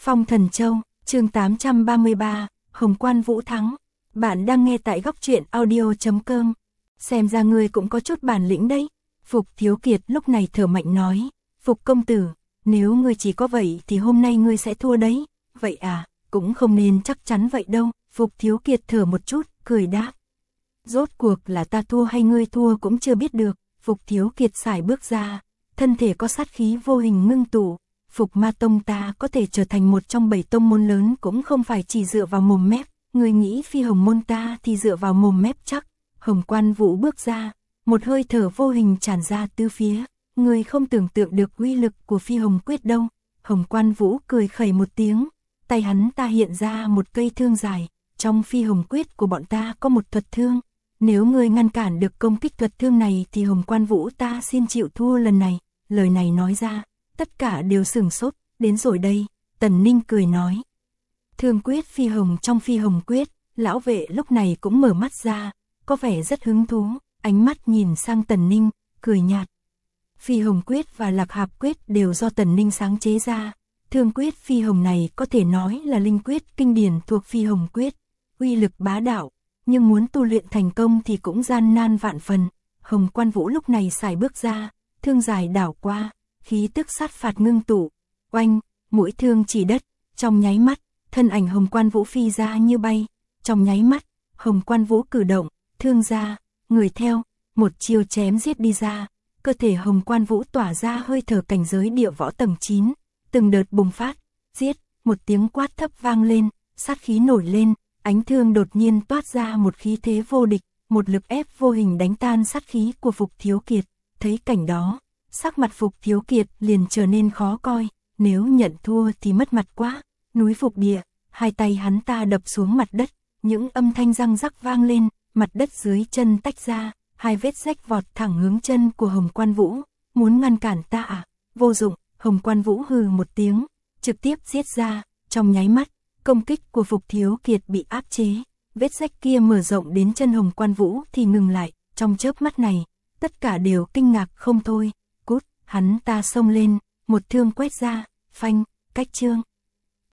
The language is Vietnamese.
Phong Thần Châu, chương 833, Hồng Quan Vũ thắng. Bạn đang nghe tại góc truyện audio.com. Xem ra ngươi cũng có chút bản lĩnh đấy. Phục Thiếu Kiệt lúc này thở mạnh nói. Phục công tử, nếu ngươi chỉ có vậy thì hôm nay ngươi sẽ thua đấy. Vậy à, cũng không nên chắc chắn vậy đâu. Phục Thiếu Kiệt thở một chút, cười đáp. Rốt cuộc là ta thua hay ngươi thua cũng chưa biết được. Phục Thiếu Kiệt sải bước ra, thân thể có sát khí vô hình ngưng tụ. Phục Ma Tông ta có thể trở thành một trong 7 tông môn lớn cũng không phải chỉ dựa vào mồm mép. Người nghĩ Phi Hồng môn ta thì dựa vào mồm mép chắc. Hồng Quan Vũ bước ra, một hơi thở vô hình tràn ra tứ phía. Người không tưởng tượng được uy lực của Phi Hồng quyết đâu. Hồng Quan Vũ cười khẩy một tiếng, tay hắn ta hiện ra một cây thương dài. Trong Phi Hồng quyết của bọn ta có một thuật thương. Nếu người ngăn cản được công kích thuật thương này thì Hồng Quan Vũ ta xin chịu thua lần này. Lời này nói ra, tất cả đều sửng sốt. Đến rồi đây, Tần Ninh cười nói. Thương quyết Phi Hồng trong Phi Hồng quyết, lão vệ lúc này cũng mở mắt ra, có vẻ rất hứng thú, ánh mắt nhìn sang Tần Ninh, cười nhạt. Phi Hồng quyết và Lạc Hạp quyết đều do Tần Ninh sáng chế ra. Thương quyết Phi Hồng này có thể nói là linh quyết kinh điển thuộc Phi Hồng quyết, uy lực bá đạo, nhưng muốn tu luyện thành công thì cũng gian nan vạn phần. Hồng Quan Vũ lúc này sải bước ra, thương dài đảo qua, khí tức sát phạt ngưng tụ, oanh, mũi thương chỉ đất, trong nháy mắt, thân ảnh Hồng Quan Vũ phi ra như bay, trong nháy mắt, Hồng Quan Vũ cử động, thương ra, người theo, một chiêu chém giết đi ra, cơ thể Hồng Quan Vũ tỏa ra hơi thở cảnh giới địa võ tầng 9, từng đợt bùng phát, giết, một tiếng quát thấp vang lên, sát khí nổi lên, ánh thương đột nhiên toát ra một khí thế vô địch, một lực ép vô hình đánh tan sát khí của Phục Thiếu Kiệt. Thấy cảnh đó, sắc mặt Phục Thiếu Kiệt liền trở nên khó coi, nếu nhận thua thì mất mặt quá. Núi Phục Địa, hai tay hắn ta đập xuống mặt đất, những âm thanh răng rắc vang lên, mặt đất dưới chân tách ra, hai vết rách vọt thẳng hướng chân của Hồng Quan Vũ. Muốn ngăn cản ta à? Vô dụng. Hồng Quan Vũ hừ một tiếng, trực tiếp giết ra, trong nháy mắt, công kích của Phục Thiếu Kiệt bị áp chế, vết rách kia mở rộng đến chân Hồng Quan Vũ thì ngừng lại, trong chớp mắt này, tất cả đều kinh ngạc không thôi. Cút, hắn ta xông lên, một thương quét ra, phanh, cách chương.